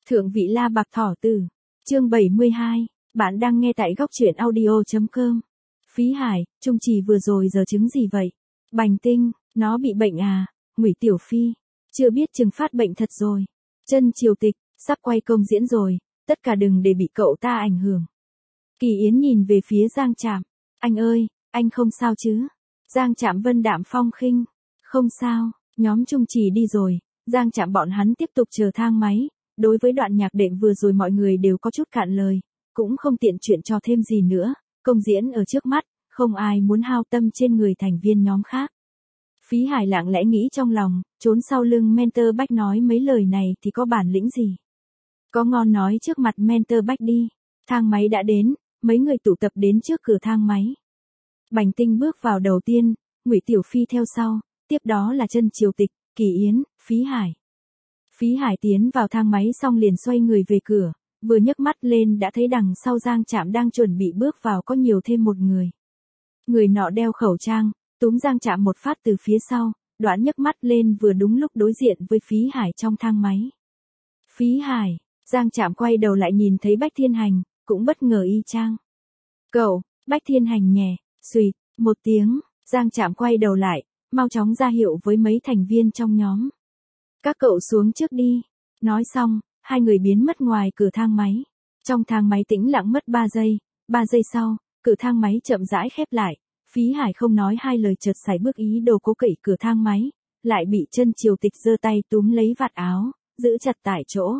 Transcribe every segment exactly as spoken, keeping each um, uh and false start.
Thượng vị La Bạc Thỏ Tử, chương bảy mươi hai, bạn đang nghe tại góc truyện audio.com. Phí Hải, Trung Trì vừa rồi giờ chứng gì vậy? Bành Tinh, nó bị bệnh à? Ngụy Tiểu Phi, chưa biết chừng phát bệnh thật rồi. Chân Triều Tịch, sắp quay công diễn rồi, tất cả đừng để bị cậu ta ảnh hưởng. Kỳ Yến nhìn về phía Giang Trạm, anh ơi, anh không sao chứ? Giang Trạm vân đạm phong khinh, không sao, nhóm Trung Trì đi rồi, Giang Trạm bọn hắn tiếp tục chờ thang máy. Đối với đoạn nhạc đệm vừa rồi mọi người đều có chút cạn lời, cũng không tiện chuyện cho thêm gì nữa, công diễn ở trước mắt, không ai muốn hao tâm trên người thành viên nhóm khác. Phí Hải lặng lẽ nghĩ trong lòng, trốn sau lưng mentor Bách nói mấy lời này thì có bản lĩnh gì. Có ngon nói trước mặt mentor Bách đi, thang máy đã đến, mấy người tụ tập đến trước cửa thang máy. Bành Tinh bước vào đầu tiên, Ngụy Tiểu Phi theo sau, tiếp đó là Chân Triều Tịch, Kỳ Yến, Phí Hải. Phí Hải tiến vào thang máy xong liền xoay người về cửa, vừa nhấc mắt lên đã thấy đằng sau Giang Trạm đang chuẩn bị bước vào có nhiều thêm một người. Người nọ đeo khẩu trang, túm Giang Trạm một phát từ phía sau, Đoán nhấc mắt lên vừa đúng lúc đối diện với Phí Hải trong thang máy. Phí Hải, Giang Trạm quay đầu lại nhìn thấy Bách Thiên Hành, cũng bất ngờ y chang. Cậu, Bách Thiên Hành nhè, xùyt, một tiếng, Giang Trạm quay đầu lại, mau chóng ra hiệu với mấy thành viên trong nhóm. Các cậu xuống trước đi. Nói xong, hai người biến mất ngoài cửa thang máy. Trong thang máy tĩnh lặng mất ba giây, ba giây sau, cửa thang máy chậm rãi khép lại. Phí Hải không nói hai lời chợt sải bước ý đồ cố cậy cửa thang máy, lại bị Chân Triều Tịch giơ tay túm lấy vạt áo, giữ chặt tại chỗ.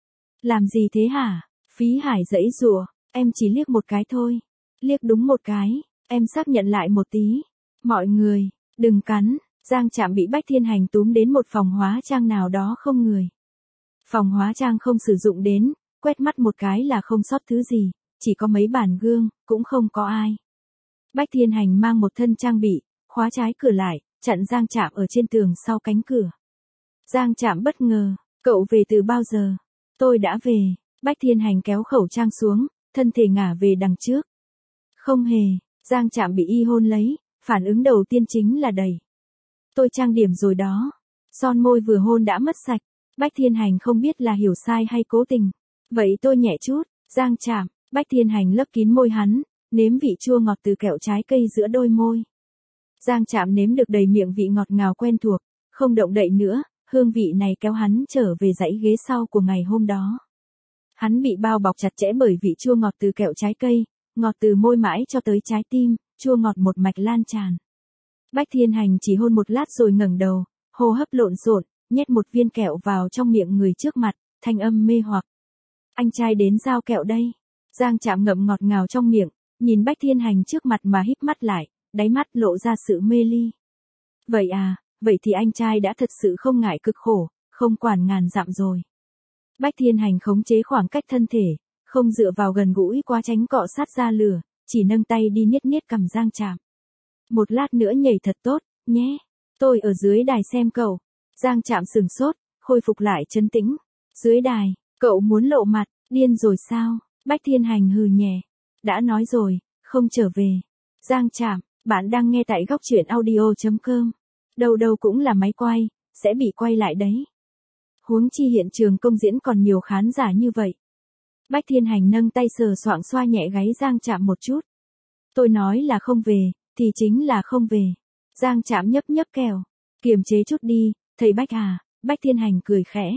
Làm gì thế hả? Phí Hải giãy giụa, em chỉ liếc một cái thôi. Liếc đúng một cái, em xác nhận lại một tí. Mọi người, đừng cắn. Giang Trạm bị Bách Thiên Hành túm đến một phòng hóa trang nào đó không người. Phòng hóa trang không sử dụng đến, quét mắt một cái là không sót thứ gì, chỉ có mấy bàn gương, cũng không có ai. Bách Thiên Hành mang một thân trang bị, khóa trái cửa lại, chặn Giang Trạm ở trên tường sau cánh cửa. Giang Trạm bất ngờ, cậu về từ bao giờ? Tôi đã về. Bách Thiên Hành kéo khẩu trang xuống, thân thể ngả về đằng trước. Không hề, Giang Trạm bị y hôn lấy, phản ứng đầu tiên chính là đẩy. Tôi trang điểm rồi đó. Son môi vừa hôn đã mất sạch. Bách Thiên Hành không biết là hiểu sai hay cố tình. Vậy tôi nhẹ chút. Giang Trạm, Bách Thiên Hành lấp kín môi hắn, nếm vị chua ngọt từ kẹo trái cây giữa đôi môi. Giang Trạm nếm được đầy miệng vị ngọt ngào quen thuộc, không động đậy nữa, hương vị này kéo hắn trở về dãy ghế sau của ngày hôm đó. Hắn bị bao bọc chặt chẽ bởi vị chua ngọt từ kẹo trái cây, ngọt từ môi mãi cho tới trái tim, chua ngọt một mạch lan tràn. Bách Thiên Hành chỉ hôn một lát rồi ngẩng đầu, hô hấp lộn xộn, nhét một viên kẹo vào trong miệng người trước mặt, thanh âm mê hoặc. Anh trai đến giao kẹo đây. Giang Trạm ngậm ngọt ngào trong miệng, nhìn Bách Thiên Hành trước mặt mà híp mắt lại, đáy mắt lộ ra sự mê ly. Vậy à, vậy thì anh trai đã thật sự không ngại cực khổ, không quản ngàn dặm rồi. Bách Thiên Hành khống chế khoảng cách thân thể, không dựa vào gần gũi quá tránh cọ sát ra lửa, chỉ nâng tay đi niết niết cằm Giang Trạm. Một lát nữa nhảy thật tốt, nhé. Tôi ở dưới đài xem cậu. Giang Trạm sừng sốt, khôi phục lại trấn tĩnh. Dưới đài, cậu muốn lộ mặt, điên rồi sao? Bách Thiên Hành hừ nhẹ. Đã nói rồi, không trở về. Giang Trạm, bạn đang nghe tại góc truyện audio.com. Đâu đâu cũng là máy quay, sẽ bị quay lại đấy. Huống chi hiện trường công diễn còn nhiều khán giả như vậy. Bách Thiên Hành nâng tay sờ soạng xoa nhẹ gáy Giang Trạm một chút. Tôi nói là không về, thì chính là không về. Giang Trạm nhấp nhấp kẹo. Kiềm chế chút đi, thầy Bách à, Bách Thiên Hành cười khẽ.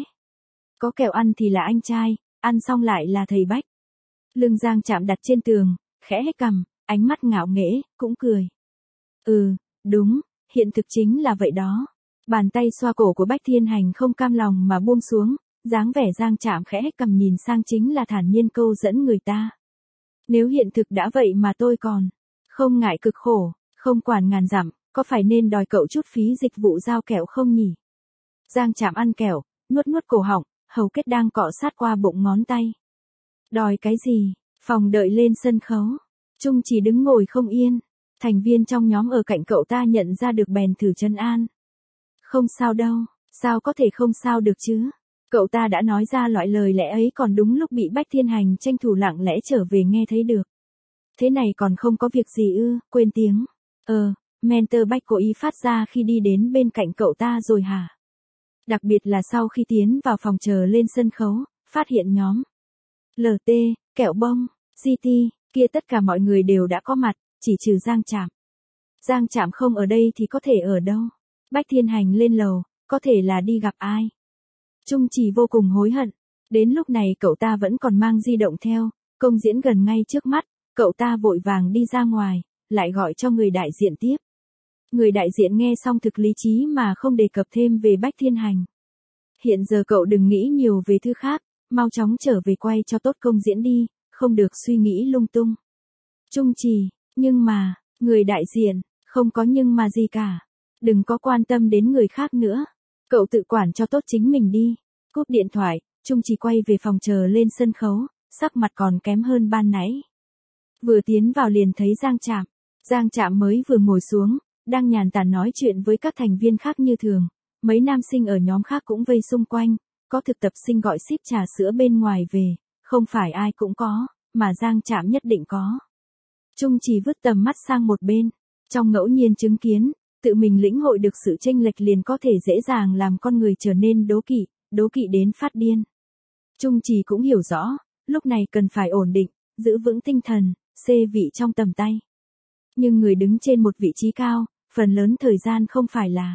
Có kẹo ăn thì là anh trai, ăn xong lại là thầy Bách. Lưng Giang Trạm đặt trên tường, khẽ hét cằm, ánh mắt ngạo nghễ, cũng cười. Ừ, đúng, hiện thực chính là vậy đó. Bàn tay xoa cổ của Bách Thiên Hành không cam lòng mà buông xuống, dáng vẻ Giang Trạm khẽ hét cằm nhìn sang chính là thản nhiên câu dẫn người ta. Nếu hiện thực đã vậy mà tôi còn không ngại cực khổ, không quản ngàn dặm, có phải nên đòi cậu chút phí dịch vụ giao kẹo không nhỉ? Giang Trạm ăn kẹo, nuốt nuốt cổ họng, hầu kết đang cọ sát qua bụng ngón tay. Đòi cái gì? Phòng đợi lên sân khấu. Trung chỉ đứng ngồi không yên. Thành viên trong nhóm ở cạnh cậu ta nhận ra được bèn thử trấn an. Không sao đâu, sao có thể không sao được chứ? Cậu ta đã nói ra loại lời lẽ ấy còn đúng lúc bị Bách Thiên Hành tranh thủ lặng lẽ trở về nghe thấy được. Thế này còn không có việc gì ư, quên tiếng. Ờ, mentor Bách cố ý phát ra khi đi đến bên cạnh cậu ta rồi hả? Đặc biệt là sau khi tiến vào phòng chờ lên sân khấu, phát hiện nhóm lờ tê, Kẹo Bông, giê tê, kia tất cả mọi người đều đã có mặt, chỉ trừ Giang Trạm. Giang Trạm không ở đây thì có thể ở đâu? Bách Thiên Hành lên lầu, có thể là đi gặp ai? Trung Trì vô cùng hối hận. Đến lúc này cậu ta vẫn còn mang di động theo, công diễn gần ngay trước mắt, cậu ta vội vàng đi ra ngoài, lại gọi cho người đại diện tiếp. Người đại diện nghe xong thực lý trí mà không đề cập thêm về Bách Thiên Hành. Hiện giờ cậu đừng nghĩ nhiều về thứ khác, mau chóng trở về quay cho tốt công diễn đi, không được suy nghĩ lung tung. Trung Trì, nhưng mà, người đại diện, không có nhưng mà gì cả. Đừng có quan tâm đến người khác nữa. Cậu tự quản cho tốt chính mình đi. Cúp điện thoại, Trung Trì quay về phòng chờ lên sân khấu, sắc mặt còn kém hơn ban nãy. Vừa tiến vào liền thấy Giang Trạm. Giang Trạm mới vừa ngồi xuống, đang nhàn tản nói chuyện với các thành viên khác như thường. Mấy nam sinh ở nhóm khác cũng vây xung quanh, có thực tập sinh gọi ship trà sữa bên ngoài về, không phải ai cũng có, mà Giang Trạm nhất định có. Trung Trì vứt tầm mắt sang một bên, trong ngẫu nhiên chứng kiến, tự mình lĩnh hội được sự chênh lệch liền có thể dễ dàng làm con người trở nên đố kỵ, đố kỵ đến phát điên. Trung Trì cũng hiểu rõ, lúc này cần phải ổn định, giữ vững tinh thần, xê vị trong tầm tay. Nhưng người đứng trên một vị trí cao, phần lớn thời gian không phải là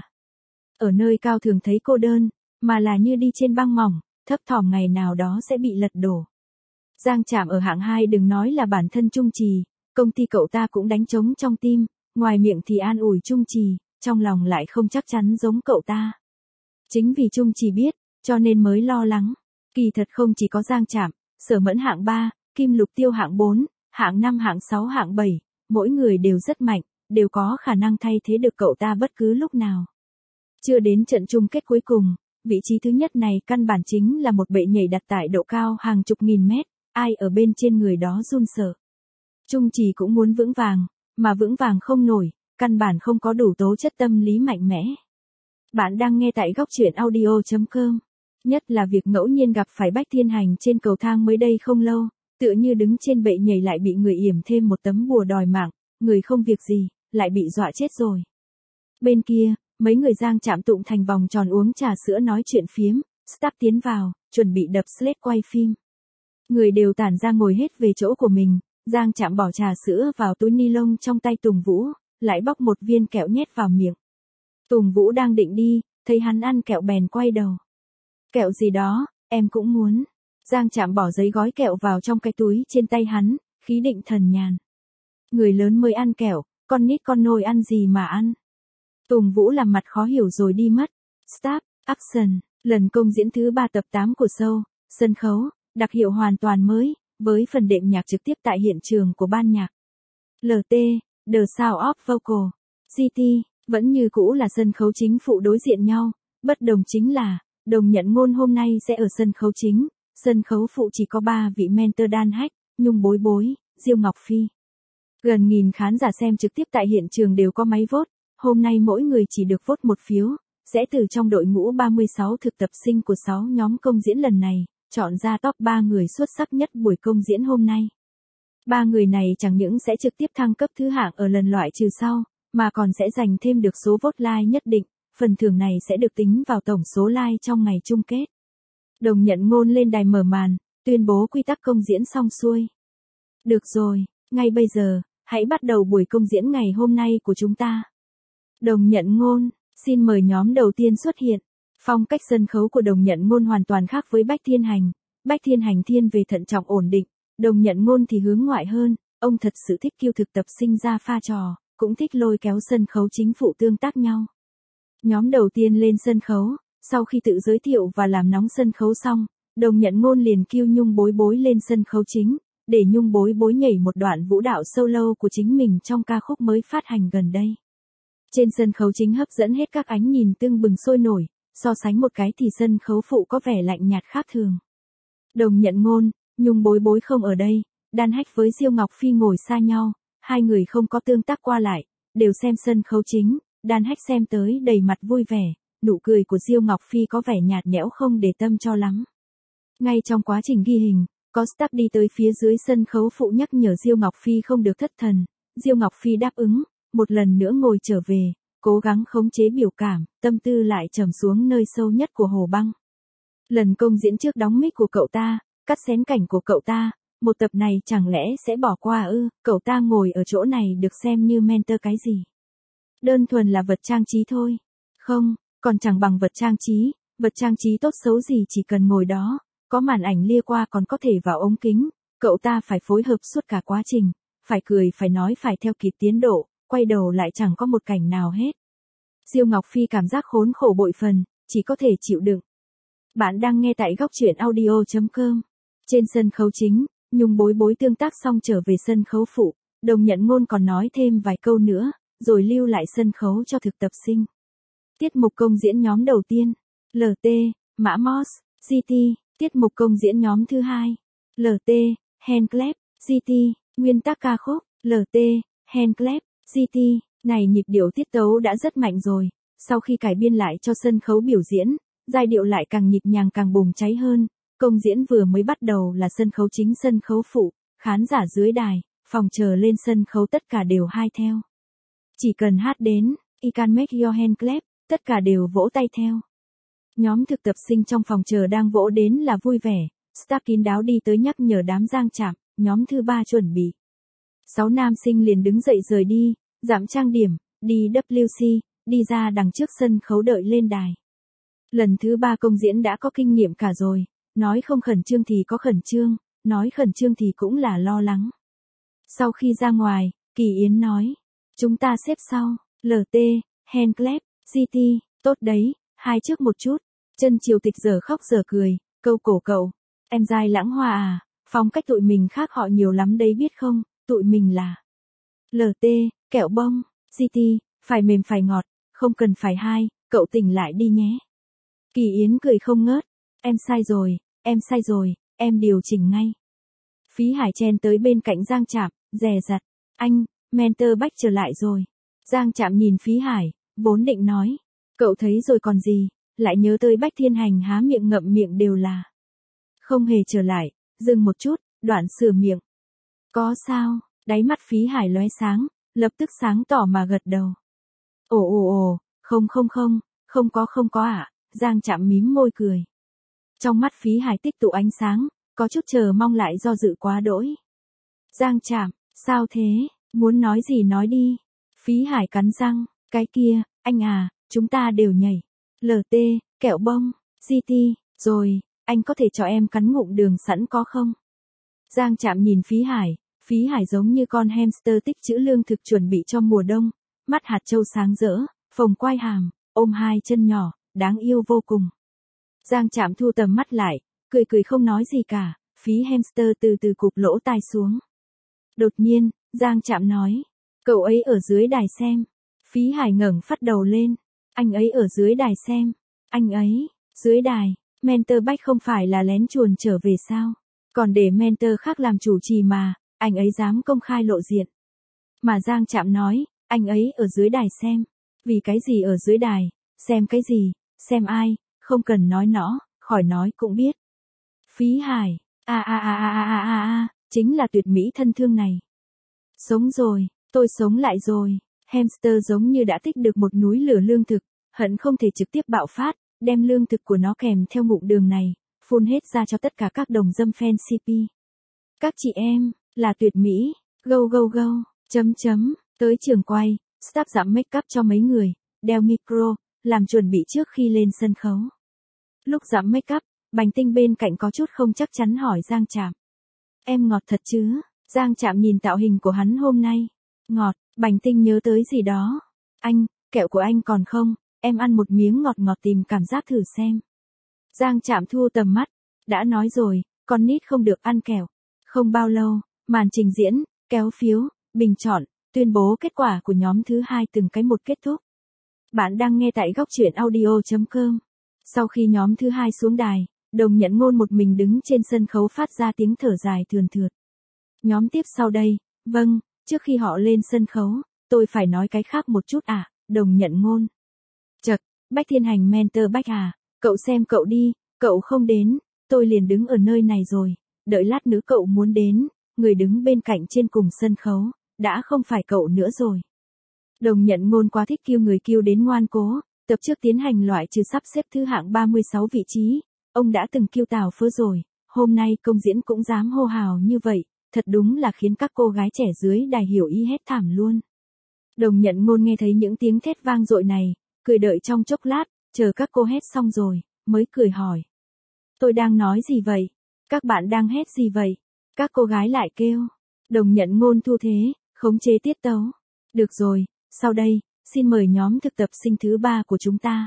ở nơi cao thường thấy cô đơn, mà là như đi trên băng mỏng, thấp thỏm ngày nào đó sẽ bị lật đổ. Giang Trạm ở hạng hai đừng nói là bản thân Trung Trì, công ty cậu ta cũng đánh trống trong tim, ngoài miệng thì an ủi Trung Trì, trong lòng lại không chắc chắn giống cậu ta. Chính vì Trung Trì biết, cho nên mới lo lắng. Kỳ thật không chỉ có Giang Trạm, Sở Mẫn hạng ba, Kim Lục Tiêu hạng bốn, hạng năm hạng sáu hạng bảy, mỗi người đều rất mạnh, đều có khả năng thay thế được cậu ta bất cứ lúc nào. Chưa đến trận chung kết cuối cùng, vị trí thứ nhất này căn bản chính là một bệ nhảy đặt tại độ cao hàng chục nghìn mét, ai ở bên trên người đó run sợ. Trung Trì cũng muốn vững vàng, mà vững vàng không nổi, căn bản không có đủ tố chất tâm lý mạnh mẽ. Bạn đang nghe tại góc truyện audio chấm com. Nhất là việc ngẫu nhiên gặp phải Bách Thiên Hành trên cầu thang mới đây không lâu, tựa như đứng trên bệ nhảy lại bị người yểm thêm một tấm bùa đòi mạng, người không việc gì, lại bị dọa chết rồi. Bên kia, mấy người Giang Trạm tụng thành vòng tròn uống trà sữa nói chuyện phiếm, staff tiến vào, chuẩn bị đập slate quay phim. Người đều tản ra ngồi hết về chỗ của mình, Giang Trạm bỏ trà sữa vào túi ni lông trong tay Tùng Vũ, lại bóc một viên kẹo nhét vào miệng. Tùng Vũ đang định đi, thấy hắn ăn kẹo bèn quay đầu. Kẹo gì đó, em cũng muốn. Giang Trạm bỏ giấy gói kẹo vào trong cái túi trên tay hắn, khí định thần nhàn. Người lớn mới ăn kẹo, con nít con nôi ăn gì mà ăn. Tùng Vũ làm mặt khó hiểu rồi đi mất. Stop, action, lần công diễn thứ ba tập tám của show, sân khấu, đặc hiệu hoàn toàn mới, với phần đệm nhạc trực tiếp tại hiện trường của ban nhạc. lờ tê, The Sound of Vocal, giê tê, vẫn như cũ là sân khấu chính phụ đối diện nhau, bất đồng chính là, Đồng Nhận Ngôn hôm nay sẽ ở sân khấu chính, sân khấu phụ chỉ có ba vị mentor Đan Hách, Nhung Bối Bối, Diêu Ngọc Phi. Gần nghìn khán giả xem trực tiếp tại hiện trường đều có máy vote, hôm nay mỗi người chỉ được vote một phiếu, sẽ từ trong đội ngũ ba mươi sáu thực tập sinh của sáu nhóm công diễn lần này, chọn ra top ba người xuất sắc nhất buổi công diễn hôm nay. Ba người này chẳng những sẽ trực tiếp thăng cấp thứ hạng ở lần loại trừ sau, mà còn sẽ giành thêm được số vote like nhất định, phần thưởng này sẽ được tính vào tổng số like trong ngày chung kết. Đồng Nhận Ngôn lên đài mở màn, tuyên bố quy tắc công diễn xong xuôi. Được rồi, ngay bây giờ, hãy bắt đầu buổi công diễn ngày hôm nay của chúng ta. Đồng Nhận Ngôn, xin mời nhóm đầu tiên xuất hiện. Phong cách sân khấu của Đồng Nhận Ngôn hoàn toàn khác với Bách Thiên Hành. Bách Thiên Hành thiên về thận trọng ổn định, Đồng Nhận Ngôn thì hướng ngoại hơn, ông thật sự thích kêu thực tập sinh ra pha trò, cũng thích lôi kéo sân khấu chính phụ tương tác nhau. Nhóm đầu tiên lên sân khấu, sau khi tự giới thiệu và làm nóng sân khấu xong, Đồng Nhận Ngôn liền kêu Nhung Bối Bối lên sân khấu chính, để Nhung Bối Bối nhảy một đoạn vũ đạo solo của chính mình trong ca khúc mới phát hành gần đây. Trên sân khấu chính hấp dẫn hết các ánh nhìn tưng bừng sôi nổi, so sánh một cái thì sân khấu phụ có vẻ lạnh nhạt khác thường. Đồng Nhận Ngôn, Nhung Bối Bối không ở đây, Đan Hách với Diêu Ngọc Phi ngồi xa nhau, hai người không có tương tác qua lại, đều xem sân khấu chính, Đan Hách xem tới đầy mặt vui vẻ, nụ cười của Diêu Ngọc Phi có vẻ nhạt nhẽo không để tâm cho lắm. Ngay trong quá trình ghi hình, có staff đi tới phía dưới sân khấu phụ nhắc nhở Diêu Ngọc Phi không được thất thần, Diêu Ngọc Phi đáp ứng, một lần nữa ngồi trở về, cố gắng khống chế biểu cảm, tâm tư lại trầm xuống nơi sâu nhất của hồ băng. Lần công diễn trước đóng mic của cậu ta, cắt xén cảnh của cậu ta, một tập này chẳng lẽ sẽ bỏ qua ư? Cậu ta ngồi ở chỗ này được xem như mentor cái gì? Đơn thuần là vật trang trí thôi. Không, còn chẳng bằng vật trang trí, vật trang trí tốt xấu gì chỉ cần ngồi đó, có màn ảnh lia qua còn có thể vào ống kính, cậu ta phải phối hợp suốt cả quá trình, phải cười phải nói phải theo kịp tiến độ, quay đầu lại chẳng có một cảnh nào hết. Diêu Ngọc Phi cảm giác khốn khổ bội phần, chỉ có thể chịu đựng. Bạn đang nghe tại góc truyện audio.com. Trên sân khấu chính, Nhung bối bối tương tác xong trở về sân khấu phụ, Đồng Nhận Ngôn còn nói thêm vài câu nữa, rồi lưu lại sân khấu cho thực tập sinh. Tiết mục công diễn nhóm đầu tiên, lờ tê, Mã Moss, giê tê, tiết mục công diễn nhóm thứ hai, lờ tê, Handclap, giê tê, nguyên tác ca khúc, lờ tê, Handclap, giê tê, này nhịp điệu tiết tấu đã rất mạnh rồi, sau khi cải biên lại cho sân khấu biểu diễn, giai điệu lại càng nhịp nhàng càng bùng cháy hơn, công diễn vừa mới bắt đầu là sân khấu chính sân khấu phụ, khán giả dưới đài, phòng chờ lên sân khấu tất cả đều hai theo. Chỉ cần hát đến, I can make your hand clap, tất cả đều vỗ tay theo. Nhóm thực tập sinh trong phòng chờ đang vỗ đến là vui vẻ, staff kín đáo đi tới nhắc nhở đám Giang Trạm, nhóm thứ ba chuẩn bị. Sáu nam sinh liền đứng dậy rời đi, giảm trang điểm, đi W C, đi ra đằng trước sân khấu đợi lên đài. Lần thứ ba công diễn đã có kinh nghiệm cả rồi, nói không khẩn trương thì có khẩn trương, nói khẩn trương thì cũng là lo lắng. Sau khi ra ngoài, Kỳ Yến nói, chúng ta xếp sau, lờ tê, Handclap, giê tê, tốt đấy, hai trước một chút. Chân Triều Tịch giờ khóc giờ cười, câu cổ cậu, em dai Lãng Hoa à, phong cách tụi mình khác họ nhiều lắm đấy biết không, tụi mình là lờ tê, kẹo bông, giê tê, phải mềm phải ngọt, không cần phải hai, cậu tỉnh lại đi nhé. Kỳ Yến cười không ngớt, em sai rồi, em sai rồi, em điều chỉnh ngay. Phí Hải chen tới bên cạnh Giang Trạm, dè dặt, anh, mentor Bách trở lại rồi. Giang Trạm nhìn Phí Hải, vốn định nói, cậu thấy rồi còn gì, lại nhớ tới Bách Thiên Hành há miệng ngậm miệng đều là. Không hề trở lại, dừng một chút, đoạn sửa miệng. Có sao, đáy mắt Phí Hải lóe sáng, lập tức sáng tỏ mà gật đầu. Ồ ồ ồ, không không không, không có không có ạ, à. Giang Trạm mím môi cười. Trong mắt Phí Hải tích tụ ánh sáng, có chút chờ mong lại do dự quá đỗi. Giang Trạm, sao thế, muốn nói gì nói đi. Phí Hải cắn răng, cái kia, anh à, chúng ta đều nhảy. lờ tê, kẹo bông, giê tê, rồi, anh có thể cho em cắn ngụm đường sẵn có không? Giang Trạm nhìn Phí Hải, Phí Hải giống như con hamster tích trữ lương thực chuẩn bị cho mùa đông, mắt hạt châu sáng rỡ, phồng quai hàm, ôm hai chân nhỏ, đáng yêu vô cùng. Giang Trạm thu tầm mắt lại, cười cười không nói gì cả, Phí hamster từ từ cụp lỗ tai xuống. Đột nhiên, Giang Trạm nói, cậu ấy ở dưới đài xem. Phí Hải ngẩng phát đầu lên, anh ấy ở dưới đài xem, anh ấy, dưới đài, mentor Bách không phải là lén chuồn trở về sao, còn để mentor khác làm chủ trì mà, anh ấy dám công khai lộ diện. Mà Giang Trạm nói, anh ấy ở dưới đài xem, vì cái gì ở dưới đài, xem cái gì, xem ai, không cần nói nó, khỏi nói cũng biết. Phí Hải, a a a a a a a, chính là tuyệt mỹ thân thương này. Sống rồi, tôi sống lại rồi. Hamster giống như đã tích được một núi lửa lương thực, hận không thể trực tiếp bạo phát, đem lương thực của nó kèm theo ngụm đường này, phun hết ra cho tất cả các đồng dâm fan xê pê. Các chị em, là tuyệt mỹ, go go go, chấm chấm, tới trường quay, staff giảm make up cho mấy người, đeo micro, làm chuẩn bị trước khi lên sân khấu. Lúc giảm make up, Bành Tinh bên cạnh có chút không chắc chắn hỏi Giang Trạm. Em ngọt thật chứ? Giang Trạm nhìn tạo hình của hắn hôm nay. Ngọt, Bành Tinh nhớ tới gì đó. Anh, kẹo của anh còn không, em ăn một miếng ngọt ngọt tìm cảm giác thử xem. Giang Trạm thu tầm mắt, đã nói rồi, con nít không được ăn kẹo. Không bao lâu, màn trình diễn, kéo phiếu, bình chọn, tuyên bố kết quả của nhóm thứ hai từng cái một kết thúc. Bạn đang nghe tại góc truyện audio.com. Sau khi nhóm thứ hai xuống đài, Đồng Nhận Ngôn một mình đứng trên sân khấu phát ra tiếng thở dài thườn thượt. Nhóm tiếp sau đây, vâng, trước khi họ lên sân khấu, tôi phải nói cái khác một chút à, Đồng Nhận Ngôn. Chật, Bách Thiên Hành mentor Bách à, cậu xem cậu đi, cậu không đến, tôi liền đứng ở nơi này rồi, đợi lát nữa cậu muốn đến, người đứng bên cạnh trên cùng sân khấu, đã không phải cậu nữa rồi. Đồng Nhận Ngôn quá thích kêu người kêu đến ngoan cố, tập trước tiến hành loại trừ sắp xếp thứ hạng ba mươi sáu vị trí, ông đã từng kiêu tào phớ rồi, hôm nay công diễn cũng dám hô hào như vậy, thật đúng là khiến các cô gái trẻ dưới đài hiểu ý hét thảm luôn. Đồng Nhận Ngôn nghe thấy những tiếng thét vang dội này, cười đợi trong chốc lát, chờ các cô hét xong rồi, mới cười hỏi. Tôi đang nói gì vậy? Các bạn đang hét gì vậy? Các cô gái lại kêu. Đồng Nhận Ngôn thu thế, khống chế tiết tấu. Được rồi, sau đây, xin mời nhóm thực tập sinh thứ ba của chúng ta.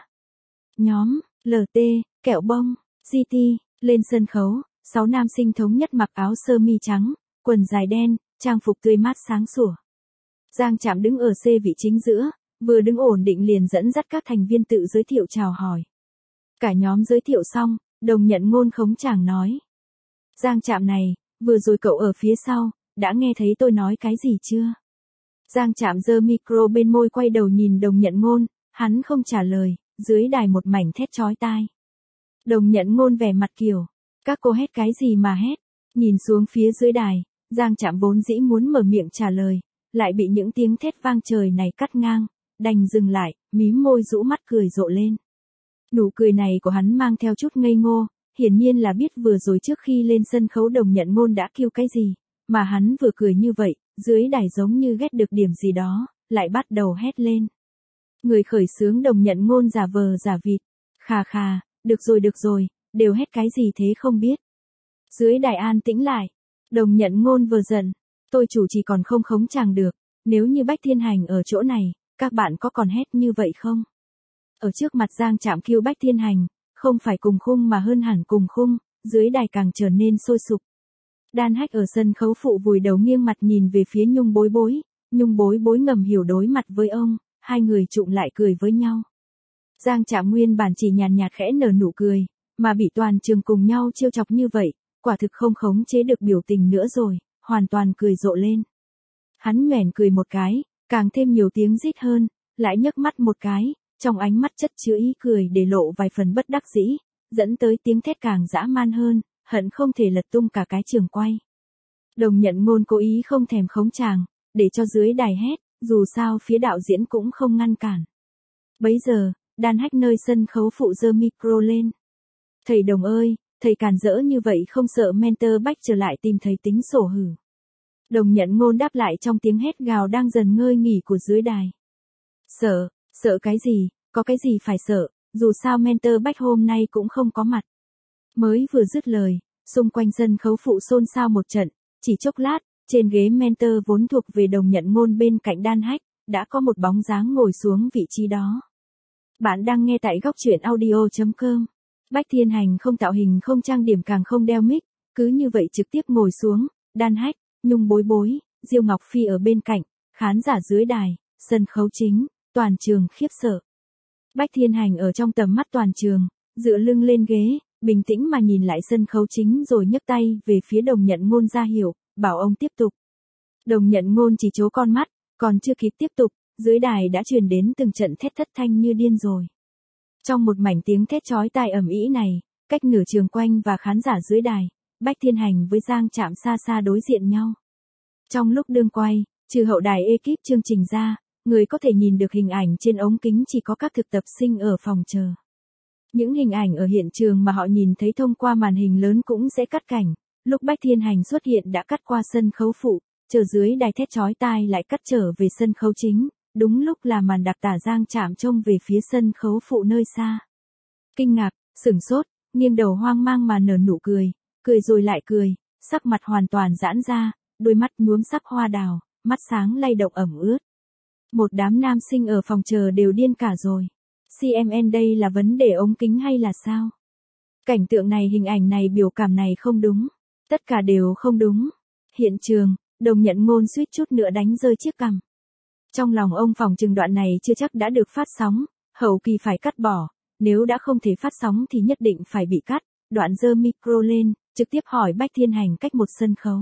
Nhóm, lờ tê, kẹo bông, giê tê, lên sân khấu, sáu nam sinh thống nhất mặc áo sơ mi trắng, quần dài đen, trang phục tươi mát sáng sủa. Giang Trạm đứng ở C vị chính giữa, vừa đứng ổn định liền dẫn dắt các thành viên tự giới thiệu chào hỏi. Cả nhóm giới thiệu xong, Đồng Nhận Ngôn khống chàng nói. Giang Trạm này, vừa rồi cậu ở phía sau, đã nghe thấy tôi nói cái gì chưa? Giang Trạm giơ micro bên môi quay đầu nhìn Đồng Nhận Ngôn, hắn không trả lời, dưới đài một mảnh thét chói tai. Đồng Nhận Ngôn vẻ mặt kiểu, các cô hét cái gì mà hét? Nhìn xuống phía dưới đài, Giang Trạm vốn dĩ muốn mở miệng trả lời, lại bị những tiếng thét vang trời này cắt ngang, đành dừng lại, mím môi rũ mắt cười rộ lên. Nụ cười này của hắn mang theo chút ngây ngô, hiển nhiên là biết vừa rồi trước khi lên sân khấu Đồng Nhận Ngôn đã kêu cái gì, mà hắn vừa cười như vậy, dưới đài giống như ghét được điểm gì đó, lại bắt đầu hét lên. Người khởi xướng Đồng Nhận Ngôn giả vờ giả vịt, khà khà, được rồi được rồi, đều hét cái gì thế không biết. Dưới đài an tĩnh lại, Đồng Nhận Ngôn vừa giận, tôi chủ chỉ còn không khống chàng được, nếu như Bách Thiên Hành ở chỗ này, các bạn có còn hét như vậy không? Ở trước mặt Giang Trạm kêu Bách Thiên Hành, không phải cùng khung mà hơn hẳn cùng khung, dưới đài càng trở nên sôi sục. Đan Hách ở sân khấu phụ vùi đầu nghiêng mặt nhìn về phía Nhung Bối Bối, Nhung Bối Bối ngầm hiểu đối mặt với ông, hai người trụm lại cười với nhau. Giang Trạm nguyên bản chỉ nhàn nhạt khẽ nở nụ cười, mà bị toàn trường cùng nhau trêu chọc như vậy, quả thực không khống chế được biểu tình nữa rồi, hoàn toàn cười rộ lên. Hắn nhoẻn cười một cái, càng thêm nhiều tiếng rít hơn, lại nhấc mắt một cái, trong ánh mắt chất chứa ý cười để lộ vài phần bất đắc dĩ, dẫn tới tiếng thét càng dã man hơn, hận không thể lật tung cả cái trường quay. Đồng Nhận Ngôn cố ý không thèm khống chàng, để cho dưới đài hét, dù sao phía đạo diễn cũng không ngăn cản. Bấy giờ, Đan Hách nơi sân khấu phụ giơ micro lên. Thầy Đồng ơi, thầy càn rỡ như vậy không sợ mentor Bách trở lại tìm thầy tính sổ hử. Đồng Nhận Ngôn đáp lại trong tiếng hét gào đang dần ngơi nghỉ của dưới đài. Sợ, sợ cái gì, có cái gì phải sợ, dù sao mentor Bách hôm nay cũng không có mặt. Mới vừa dứt lời, xung quanh sân khấu phụ xôn xao một trận, chỉ chốc lát, trên ghế mentor vốn thuộc về Đồng Nhận Ngôn bên cạnh Đan Hách, đã có một bóng dáng ngồi xuống vị trí đó. Bạn đang nghe tại góc truyện audio chấm com. Bách Thiên Hành không tạo hình không trang điểm càng không đeo mic, cứ như vậy trực tiếp ngồi xuống, Đan Hách, Nhung Bối Bối, Diêu Ngọc Phi ở bên cạnh, khán giả dưới đài, sân khấu chính, toàn trường khiếp sợ. Bách Thiên Hành ở trong tầm mắt toàn trường, dựa lưng lên ghế, bình tĩnh mà nhìn lại sân khấu chính rồi nhấc tay về phía Đồng Nhận Ngôn ra hiệu, bảo ông tiếp tục. Đồng Nhận Ngôn chỉ trố con mắt, còn chưa kịp tiếp tục, dưới đài đã truyền đến từng trận thét thất thanh như điên rồi. Trong một mảnh tiếng thét chói tai ầm ĩ này, cách nửa trường quanh và khán giả dưới đài, Bách Thiên Hành với Giang Trạm xa xa đối diện nhau. Trong lúc đương quay, trừ hậu đài ekip chương trình ra, người có thể nhìn được hình ảnh trên ống kính chỉ có các thực tập sinh ở phòng chờ. Những hình ảnh ở hiện trường mà họ nhìn thấy thông qua màn hình lớn cũng sẽ cắt cảnh, lúc Bách Thiên Hành xuất hiện đã cắt qua sân khấu phụ, chờ dưới đài thét chói tai lại cắt trở về sân khấu chính, đúng lúc là màn đặc tả Giang Trạm trông về phía sân khấu phụ nơi xa. Kinh ngạc, sửng sốt, nghiêng đầu hoang mang mà nở nụ cười, cười rồi lại cười, sắc mặt hoàn toàn giãn ra, đôi mắt nhuốm sắc hoa đào, mắt sáng lay động ẩm ướt. Một đám nam sinh ở phòng chờ đều điên cả rồi. xê em en đây là vấn đề ống kính hay là sao? Cảnh tượng này, hình ảnh này, biểu cảm này không đúng. Tất cả đều không đúng. Hiện trường, Đồng Nhận Ngôn suýt chút nữa đánh rơi chiếc cằm. Trong lòng ông phòng trừng đoạn này chưa chắc đã được phát sóng, hậu kỳ phải cắt bỏ, nếu đã không thể phát sóng thì nhất định phải bị cắt. Đoạn giơ micro lên, trực tiếp hỏi Bách Thiên Hành cách một sân khấu.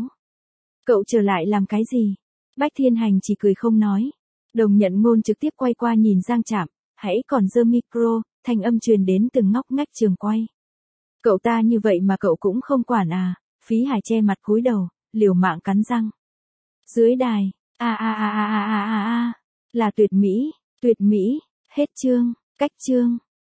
Cậu trở lại làm cái gì? Bách Thiên Hành chỉ cười không nói. Đồng Nhận Ngôn trực tiếp quay qua nhìn Giang Trạm, hãy còn giơ micro, thanh âm truyền đến từng ngóc ngách trường quay. Cậu ta như vậy mà cậu cũng không quản à? Phí Hải che mặt cúi đầu, liều mạng cắn răng. Dưới đài, a a a a a a a, là tuyệt mỹ, tuyệt mỹ, hết chương, cách chương.